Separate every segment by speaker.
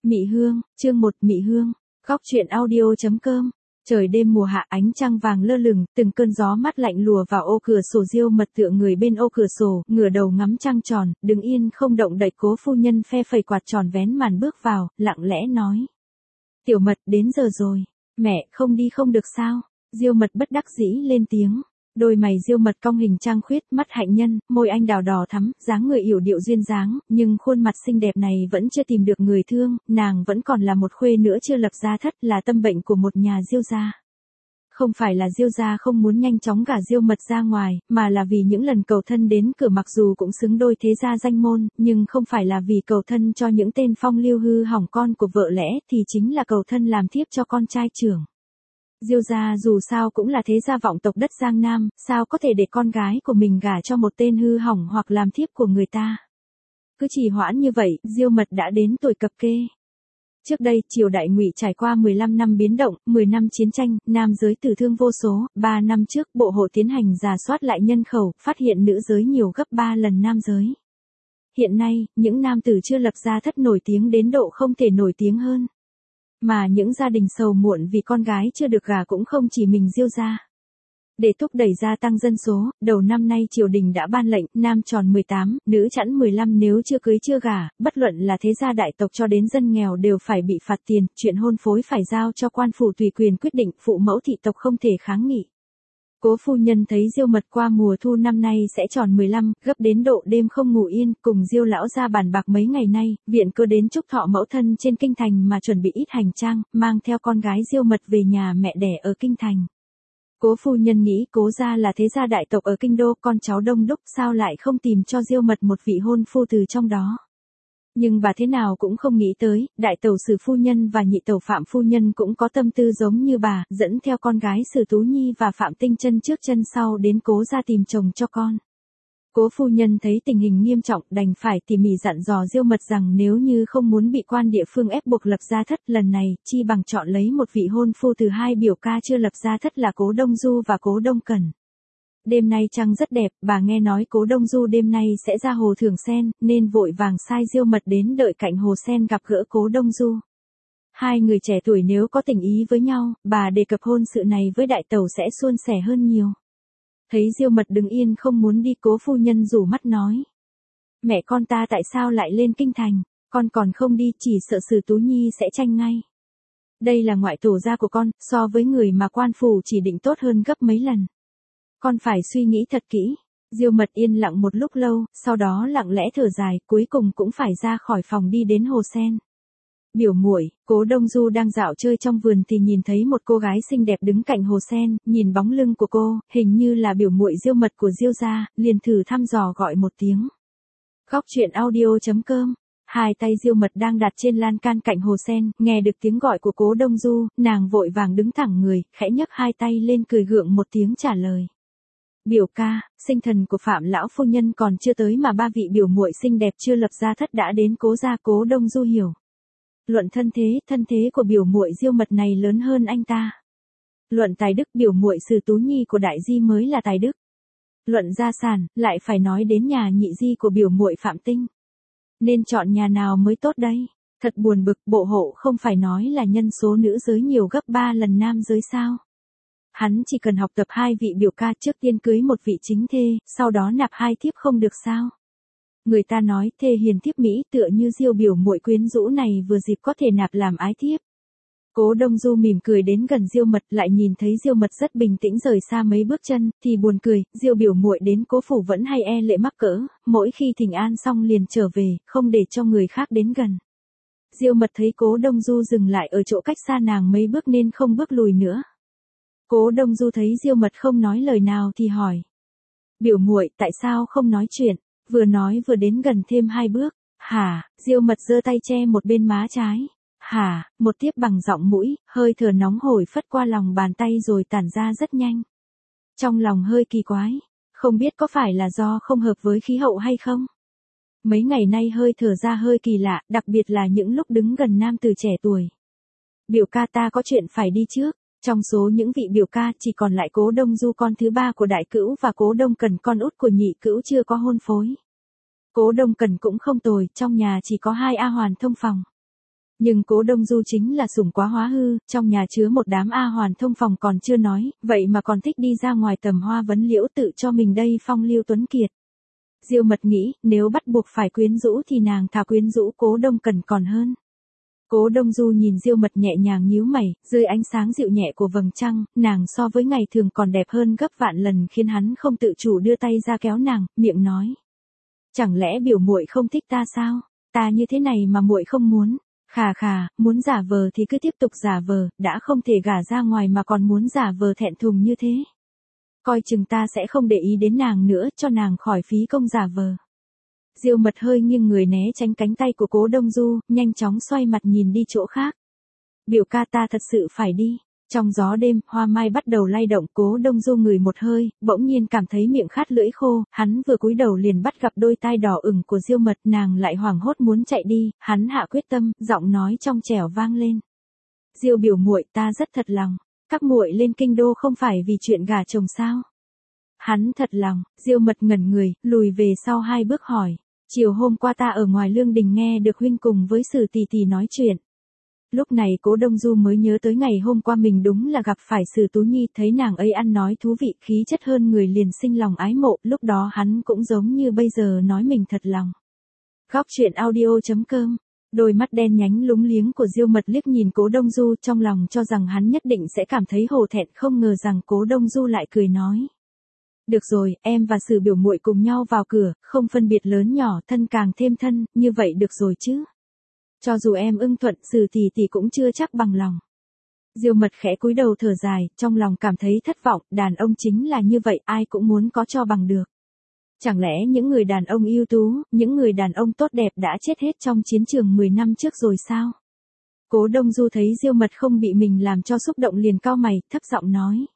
Speaker 1: Mị Hương, chương 1 Mị Hương, góc truyện audio.com. Trời đêm mùa hạ ánh trăng vàng lơ lửng, từng cơn gió mát lạnh lùa vào ô cửa sổ. Diêu Mật tựa người bên ô cửa sổ, ngửa đầu ngắm trăng tròn, đứng yên không động đậy. Cố phu nhân phe phẩy quạt tròn vén màn bước vào, lặng lẽ nói: "Tiểu Mật, đến giờ rồi. Mẹ, không đi không được sao?" Diêu Mật bất đắc dĩ lên tiếng. Đôi mày Diêu Mật cong hình trang khuyết, mắt hạnh nhân, môi anh đào đỏ thắm, dáng người yểu điệu duyên dáng, nhưng khuôn mặt xinh đẹp này vẫn chưa tìm được người thương, nàng vẫn còn là một khuê nữa chưa lập gia thất, là tâm bệnh của một nhà Diêu gia. Không phải là Diêu gia không muốn nhanh chóng gả Diêu Mật ra ngoài, mà là vì những lần cầu thân đến cửa mặc dù cũng xứng đôi thế gia danh môn, nhưng không phải là vì cầu thân cho những tên phong lưu hư hỏng con của vợ lẽ, thì chính là cầu thân làm thiếp cho con trai trưởng. Diêu gia dù sao cũng là thế gia vọng tộc đất Giang Nam, sao có thể để con gái của mình gả cho một tên hư hỏng hoặc làm thiếp của người ta. Cứ trì hoãn như vậy, Diêu Mật đã đến tuổi cập kê. Trước đây, triều đại Ngụy trải qua 15 năm biến động, 10 năm chiến tranh, nam giới tử thương vô số. 3 năm trước, bộ hộ tiến hành rà soát lại nhân khẩu, phát hiện nữ giới nhiều gấp 3 lần nam giới. Hiện nay, những nam tử chưa lập gia thất nổi tiếng đến độ không thể nổi tiếng hơn. Mà những gia đình sầu muộn vì con gái chưa được gả cũng không chỉ mình Diêu gia. Để thúc đẩy gia tăng dân số, đầu năm nay triều đình đã ban lệnh, nam tròn 18, nữ chẵn 15 nếu chưa cưới chưa gả, bất luận là thế gia đại tộc cho đến dân nghèo đều phải bị phạt tiền, chuyện hôn phối phải giao cho quan phủ tùy quyền quyết định, phụ mẫu thị tộc không thể kháng nghị. Cố phu nhân thấy Diêu Mật qua mùa thu năm nay sẽ tròn 15, gấp đến độ đêm không ngủ yên, cùng Diêu lão gia bàn bạc mấy ngày nay, viện cơ đến chúc thọ mẫu thân trên kinh thành mà chuẩn bị ít hành trang, mang theo con gái Diêu Mật về nhà mẹ đẻ ở kinh thành. Cố phu nhân nghĩ Cố gia là thế gia đại tộc ở kinh đô, con cháu đông đúc, sao lại không tìm cho Diêu Mật một vị hôn phu từ trong đó. Nhưng bà thế nào cũng không nghĩ tới, đại tẩu Sử phu nhân và nhị tẩu Phạm phu nhân cũng có tâm tư giống như bà, dẫn theo con gái Sử Tú Nhi và Phạm Tinh chân trước chân sau đến Cố gia tìm chồng cho con. Cố phu nhân thấy tình hình nghiêm trọng, đành phải tỉ mỉ dặn dò Diêu Mật rằng nếu như không muốn bị quan địa phương ép buộc lập gia thất lần này, chi bằng chọn lấy một vị hôn phu từ hai biểu ca chưa lập gia thất là Cố Đông Du và Cố Đông Cẩn. Đêm nay trăng rất đẹp, bà nghe nói Cố Đông Du đêm nay sẽ ra hồ Thường Sen, nên vội vàng sai Diêu Mật đến đợi cạnh hồ sen gặp gỡ Cố Đông Du. Hai người trẻ tuổi nếu có tình ý với nhau, bà đề cập hôn sự này với đại tẩu sẽ suôn sẻ hơn nhiều. Thấy Diêu Mật đứng yên không muốn đi, cố phu nhân rủ mắt nói: "Mẹ con ta tại sao lại lên kinh thành, con còn không đi, chỉ sợ Sử Tú Nhi sẽ tranh ngay. Đây là ngoại tổ gia của con, so với người mà quan phủ chỉ định tốt hơn gấp mấy lần. Con phải suy nghĩ thật kỹ." Diêu Mật yên lặng một lúc lâu, sau đó lặng lẽ thở dài, cuối cùng cũng phải ra khỏi phòng đi đến hồ sen. Biểu muội, Cố Đông Du đang dạo chơi trong vườn thì nhìn thấy một cô gái xinh đẹp đứng cạnh hồ sen, nhìn bóng lưng của cô, hình như là biểu muội Diêu Mật của Diêu gia, liền thử thăm dò gọi một tiếng. Góc truyện audio.com. Hai tay Diêu Mật đang đặt trên lan can cạnh hồ sen, nghe được tiếng gọi của Cố Đông Du, nàng vội vàng đứng thẳng người, khẽ nhấc hai tay lên cười gượng một tiếng trả lời: "Biểu ca, sinh thần của Phạm lão phu nhân còn chưa tới mà ba vị biểu muội xinh đẹp chưa lập gia thất đã đến Cố gia." Cố Đông Du hiểu. Luận thân thế của biểu muội Diêu Mật này lớn hơn anh ta. Luận tài đức, biểu muội Sử Tú Nhi của đại di mới là tài đức. Luận gia sản, lại phải nói đến nhà nhị di của biểu muội Phạm Tinh. Nên chọn nhà nào mới tốt đây? Thật buồn bực, bộ hộ không phải nói là nhân số nữ giới nhiều gấp 3 lần nam giới sao? Hắn chỉ cần học tập hai vị biểu ca, trước tiên cưới một vị chính thê, sau đó nạp hai thiếp không được sao? Người ta nói thê hiền thiếp mỹ, tựa như Diêu biểu muội quyến rũ này vừa dịp có thể nạp làm ái thiếp. Cố Đông Du mỉm cười đến gần Diêu Mật, lại nhìn thấy Diêu Mật rất bình tĩnh rời xa mấy bước chân, thì buồn cười. Diêu biểu muội đến Cố phủ vẫn hay e lệ mắc cỡ, mỗi khi thỉnh an xong liền trở về, không để cho người khác đến gần. Diêu Mật thấy Cố Đông Du dừng lại ở chỗ cách xa nàng mấy bước nên không bước lùi nữa. Cố Đông Du thấy Diêu Mật không nói lời nào thì hỏi: "Biểu muội, tại sao không nói chuyện?" Vừa nói vừa đến gần thêm hai bước. "Hả?" Diêu Mật giơ tay che một bên má trái. "Hả?" Một tiếp bằng giọng mũi, hơi thở nóng hổi phất qua lòng bàn tay rồi tản ra rất nhanh. Trong lòng hơi kỳ quái, không biết có phải là do không hợp với khí hậu hay không? Mấy ngày nay hơi thở ra hơi kỳ lạ, đặc biệt là những lúc đứng gần nam từ trẻ tuổi. "Biểu ca, ta có chuyện phải đi trước." Trong số những vị biểu ca chỉ còn lại Cố Đông Du con thứ ba của đại cữu và Cố Đông Cẩn con út của nhị cữu chưa có hôn phối. Cố Đông Cẩn cũng không tồi, trong nhà chỉ có hai A hoàn thông phòng. Nhưng Cố Đông Du chính là sủng quá hóa hư, trong nhà chứa một đám A Hoàn thông phòng còn chưa nói, vậy mà còn thích đi ra ngoài tầm hoa vấn liễu tự cho mình đây phong lưu tuấn kiệt. Diêu Mật nghĩ, nếu bắt buộc phải quyến rũ thì nàng thà quyến rũ Cố Đông Cần còn hơn. Cố Đông Du nhìn Diêu Mật nhẹ nhàng nhíu mày, dưới ánh sáng dịu nhẹ của vầng trăng, nàng so với ngày thường còn đẹp hơn gấp vạn lần khiến hắn không tự chủ đưa tay ra kéo nàng, miệng nói. Chẳng lẽ biểu muội không thích ta sao? Ta như thế này mà muội không muốn. Khà khà, muốn giả vờ thì cứ tiếp tục giả vờ, đã không thể gả ra ngoài mà còn muốn giả vờ thẹn thùng như thế. Coi chừng ta sẽ không để ý đến nàng nữa, cho nàng khỏi phí công giả vờ. Diêu Mật hơi nghiêng người né tránh cánh tay của Cố Đông Du, nhanh chóng xoay mặt nhìn đi chỗ khác. Biểu ca ta thật sự phải đi. Trong gió đêm, hoa mai bắt đầu lay động, Cố Đông Du ngửi một hơi, bỗng nhiên cảm thấy miệng khát lưỡi khô, hắn vừa cúi đầu liền bắt gặp đôi tai đỏ ửng của Diêu Mật, nàng lại hoảng hốt muốn chạy đi, hắn hạ quyết tâm, giọng nói trong trẻo vang lên. Diêu biểu muội, ta rất thật lòng, các muội lên kinh đô không phải vì chuyện gả chồng sao? Hắn thật lòng. Diêu Mật ngẩn người, lùi về sau 2 bước hỏi. Chiều hôm qua ta ở ngoài Lương Đình nghe được huynh cùng với Sử tỷ tỷ nói chuyện. Lúc này Cố Đông Du mới nhớ tới ngày hôm qua mình đúng là gặp phải Sử Tú Nhi, thấy nàng ấy ăn nói thú vị, khí chất hơn người liền sinh lòng ái mộ, lúc đó hắn cũng giống như bây giờ nói mình thật lòng. Góc truyện audio.com. Đôi mắt đen nhánh lúng liếng của Diêu Mật liếc nhìn Cố Đông Du, trong lòng cho rằng hắn nhất định sẽ cảm thấy hổ thẹn, không ngờ rằng Cố Đông Du lại cười nói. Được rồi, em và Sử biểu muội cùng nhau vào cửa, không phân biệt lớn nhỏ, thân càng thêm thân, như vậy được rồi chứ. Cho dù em ưng thuận, Sử tỷ tỷ cũng chưa chắc bằng lòng. Diêu Mật khẽ cúi đầu thở dài, trong lòng cảm thấy thất vọng, đàn ông chính là như vậy, ai cũng muốn có cho bằng được. Chẳng lẽ những người đàn ông ưu tú, những người đàn ông tốt đẹp đã chết hết trong chiến trường 10 năm trước rồi sao? Cố Đông Du thấy Diêu Mật không bị mình làm cho xúc động liền cau mày, thấp giọng nói.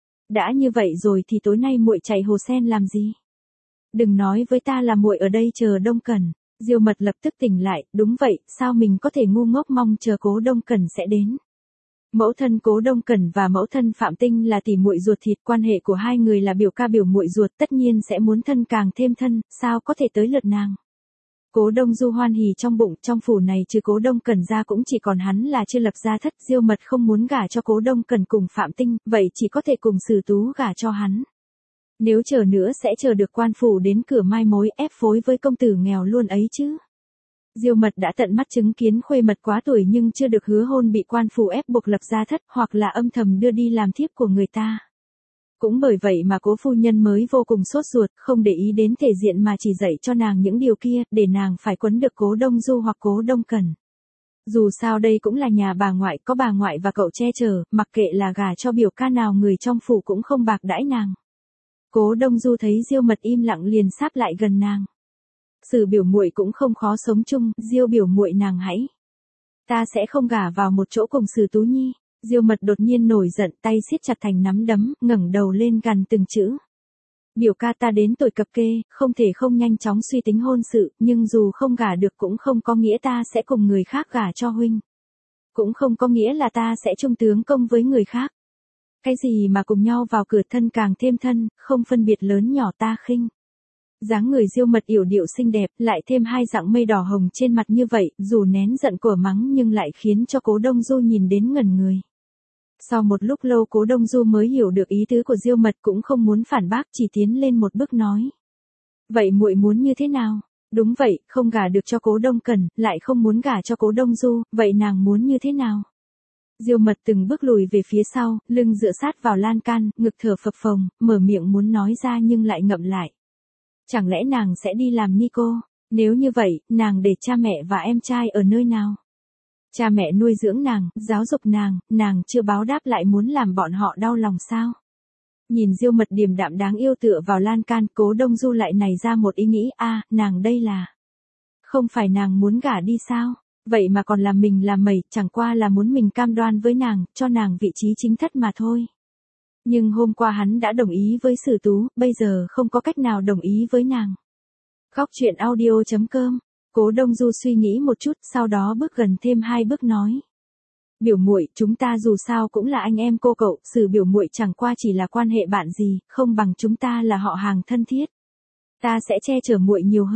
Speaker 1: Đã như vậy rồi thì tối nay muội chạy Hồ Sen làm gì? Đừng nói với ta là muội ở đây chờ Đông Cẩn. Diêu Mật lập tức tỉnh lại, đúng vậy, sao mình có thể ngu ngốc mong chờ Cố Đông Cẩn sẽ đến? Mẫu thân Cố Đông Cẩn và mẫu thân Phạm Tinh là tỷ muội ruột thịt, quan hệ của hai người là biểu ca biểu muội ruột, tất nhiên sẽ muốn thân càng thêm thân, sao có thể tới lượt nàng? Cố Đông Du hoan hỉ trong bụng, trong phủ này trừ Cố Đông Cẩn ra cũng chỉ còn hắn là chưa lập gia thất, Diêu Mật không muốn gả cho Cố Đông Cẩn cùng Phạm Tinh, vậy chỉ có thể cùng Sử Tú gả cho hắn. Nếu chờ nữa sẽ chờ được quan phủ đến cửa mai mối ép phối với công tử nghèo luôn ấy chứ. Diêu Mật đã tận mắt chứng kiến khuê mật quá tuổi nhưng chưa được hứa hôn bị quan phủ ép buộc lập gia thất, hoặc là âm thầm đưa đi làm thiếp của người ta. Cũng bởi vậy mà Cố phu nhân mới vô cùng sốt ruột, không để ý đến thể diện mà chỉ dạy cho nàng những điều kia, để nàng phải quấn được Cố Đông Du hoặc Cố Đông Cẩn. Dù sao đây cũng là nhà bà ngoại, có bà ngoại và cậu che chở, mặc kệ là gả cho biểu ca nào người trong phủ cũng không bạc đãi nàng. Cố Đông Du thấy Diêu Mật im lặng liền sáp lại gần nàng. Sử biểu muội cũng không khó sống chung, Diêu biểu muội nàng hãy. Ta sẽ không gả vào một chỗ cùng Sử Tú Nhi. Diêu Mật đột nhiên nổi giận, tay siết chặt thành nắm đấm, ngẩng đầu lên gằn từng chữ. Biểu ca ta đến tuổi cập kê, không thể không nhanh chóng suy tính hôn sự, nhưng dù không gả được cũng không có nghĩa ta sẽ cùng người khác gả cho huynh. Cũng không có nghĩa là ta sẽ trung tướng công với người khác. Cái gì mà cùng nhau vào cửa, thân càng thêm thân, không phân biệt lớn nhỏ, ta khinh. Dáng người Diêu Mật yểu điệu xinh đẹp, lại thêm 2 dặng mây đỏ hồng trên mặt như vậy, dù nén giận của mắng nhưng lại khiến cho Cố Đông Du nhìn đến ngẩn người. Sau một lúc lâu Cố Đông Du mới hiểu được ý tứ của Diêu Mật, cũng không muốn phản bác, chỉ tiến lên một bước nói. Vậy muội muốn như thế nào? Đúng vậy, không gả được cho Cố Đông Cẩn, lại không muốn gả cho Cố Đông Du, vậy nàng muốn như thế nào? Diêu Mật từng bước lùi về phía sau, lưng dựa sát vào lan can, ngực thở phập phồng, mở miệng muốn nói ra nhưng lại ngậm lại. Chẳng lẽ nàng sẽ đi làm ni cô? Nếu như vậy, nàng để cha mẹ và em trai ở nơi nào? Cha mẹ nuôi dưỡng nàng, giáo dục nàng chưa báo đáp lại muốn làm bọn họ đau lòng sao? Nhìn Diêu Mật điềm đạm đáng yêu tựa vào lan can, Cố Đông Du lại nảy ra một ý nghĩ, nàng đây là. Không phải nàng muốn gả đi sao? Vậy mà còn làm mình làm mẩy, chẳng qua là muốn mình cam đoan với nàng, cho nàng vị trí chính thất mà thôi. Nhưng hôm qua hắn đã đồng ý với Sử Tú, bây giờ không có cách nào đồng ý với nàng. Góc truyện audio.com. Cố Đông Du suy nghĩ một chút, sau đó bước gần thêm 2 bước nói. Biểu muội, chúng ta dù sao cũng là anh em cô cậu, Sử biểu muội chẳng qua chỉ là quan hệ bạn gì, không bằng chúng ta là họ hàng thân thiết. Ta sẽ che chở muội nhiều hơn.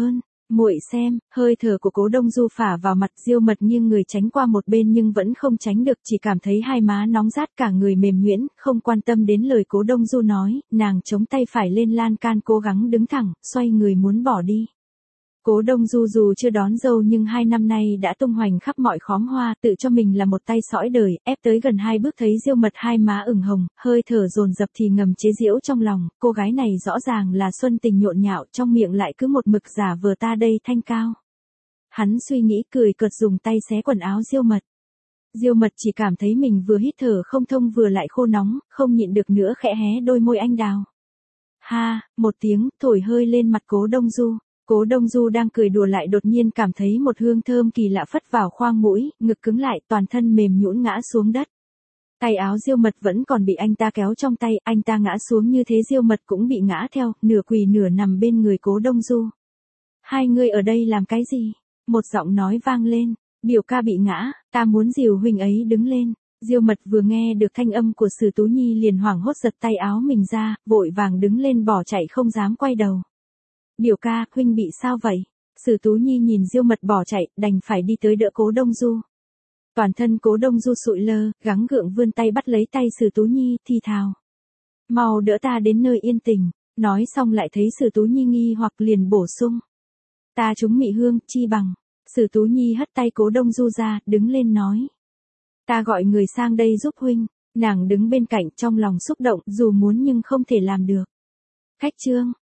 Speaker 1: Muội xem, hơi thở của Cố Đông Du phả vào mặt, Diêu Mật nghiêng người tránh qua một bên nhưng vẫn không tránh được, chỉ cảm thấy hai má nóng rát, cả người mềm nhũn, không quan tâm đến lời Cố Đông Du nói, nàng chống tay phải lên lan can cố gắng đứng thẳng, xoay người muốn bỏ đi. Cố Đông Du dù chưa đón dâu nhưng 2 năm nay đã tung hoành khắp mọi khóm hoa, tự cho mình là một tay sõi đời, ép tới gần 2 bước thấy Diêu Mật hai má ửng hồng, hơi thở dồn dập thì ngầm chế giễu trong lòng, cô gái này rõ ràng là xuân tình nhộn nhạo, trong miệng lại cứ một mực giả vờ ta đây thanh cao. Hắn suy nghĩ cười cợt dùng tay xé quần áo Diêu Mật. Diêu Mật chỉ cảm thấy mình vừa hít thở không thông vừa lại khô nóng, không nhịn được nữa khẽ hé đôi môi anh đào. Ha, một tiếng, thổi hơi lên mặt Cố Đông Du. Cố Đông Du đang cười đùa lại đột nhiên cảm thấy một hương thơm kỳ lạ phất vào khoang mũi, ngực cứng lại, toàn thân mềm nhũn ngã xuống đất. Tay áo Diêu Mật vẫn còn bị anh ta kéo trong tay, anh ta ngã xuống như thế Diêu Mật cũng bị ngã theo, nửa quỳ nửa nằm bên người Cố Đông Du. Hai người ở đây làm cái gì? Một giọng nói vang lên, biểu ca bị ngã, ta muốn dìu huynh ấy đứng lên. Diêu Mật vừa nghe được thanh âm của Sử Tú Nhi liền hoảng hốt giật tay áo mình ra, vội vàng đứng lên bỏ chạy không dám quay đầu. Biểu ca, huynh bị sao vậy? Sử Tú Nhi nhìn Diêu Mật bỏ chạy, đành phải đi tới đỡ Cố Đông Du. Toàn thân Cố Đông Du sụi lơ, gắng gượng vươn tay bắt lấy tay Sử Tú Nhi, thì thào. Mau đỡ ta đến nơi yên tĩnh. Nói xong lại thấy Sử Tú Nhi nghi hoặc liền bổ sung. Ta trúng mị hương, chi bằng. Sử Tú Nhi hất tay Cố Đông Du ra, đứng lên nói. Ta gọi người sang đây giúp huynh. Nàng đứng bên cạnh trong lòng xúc động, dù muốn nhưng không thể làm được. Khách trương.